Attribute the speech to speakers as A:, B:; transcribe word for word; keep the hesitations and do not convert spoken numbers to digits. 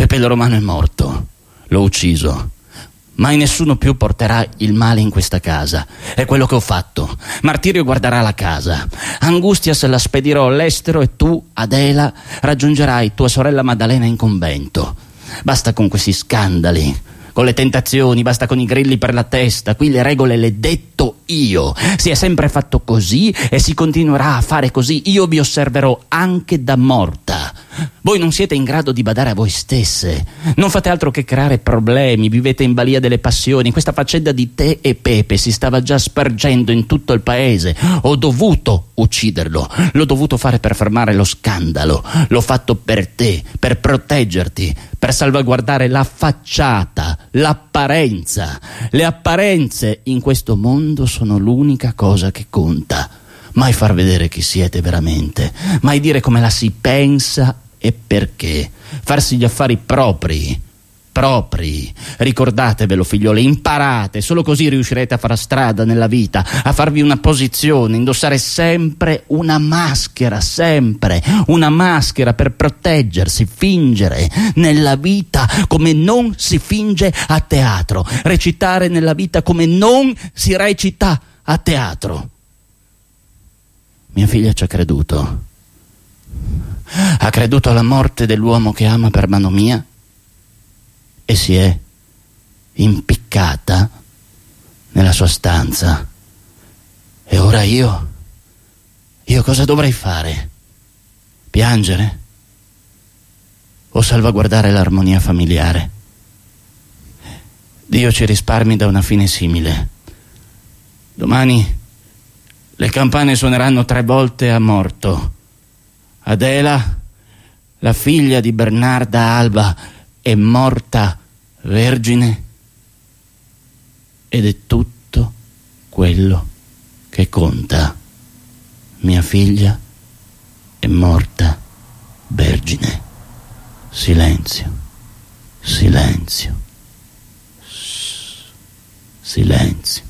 A: Peppello Romano è morto, l'ho ucciso. Mai nessuno più porterà il male in questa casa. È quello che ho fatto. Martirio guarderà la casa. Angustias la spedirò all'estero e tu, Adela, raggiungerai tua sorella Maddalena in convento. Basta con questi scandali, con le tentazioni, basta con i grilli per la testa. Qui le regole le detto io. Si è sempre fatto così e si continuerà a fare così. Io vi osserverò anche da morta. Voi non siete in grado di badare a voi stesse, non fate altro che creare problemi, vivete in balia delle passioni. Questa faccenda di te e Pepe si stava già spargendo in tutto il paese. Ho dovuto ucciderlo, l'ho dovuto fare per fermare lo scandalo. L'ho fatto per te, per proteggerti, per salvaguardare la facciata, l'apparenza. Le apparenze in questo mondo sono l'unica cosa che conta. Mai far vedere chi siete veramente, mai dire come la si pensa e perché. Farsi gli affari propri, propri. Ricordatevelo, figliole, imparate, solo così riuscirete a fare strada nella vita, a farvi una posizione, indossare sempre una maschera, sempre una maschera per proteggersi, fingere nella vita come non si finge a teatro, recitare nella vita come non si recita a teatro. Mia figlia ci ha creduto. Ha creduto alla morte dell'uomo che ama per mano mia e si è impiccata nella sua stanza. E ora io, io cosa dovrei fare? Piangere? O salvaguardare l'armonia familiare? Dio ci risparmi da una fine simile. Domani le campane suoneranno tre volte a morto. Adela, la figlia di Bernarda Alba, è morta vergine ed è tutto quello che conta. Mia figlia è morta vergine. Silenzio, silenzio, silenzio.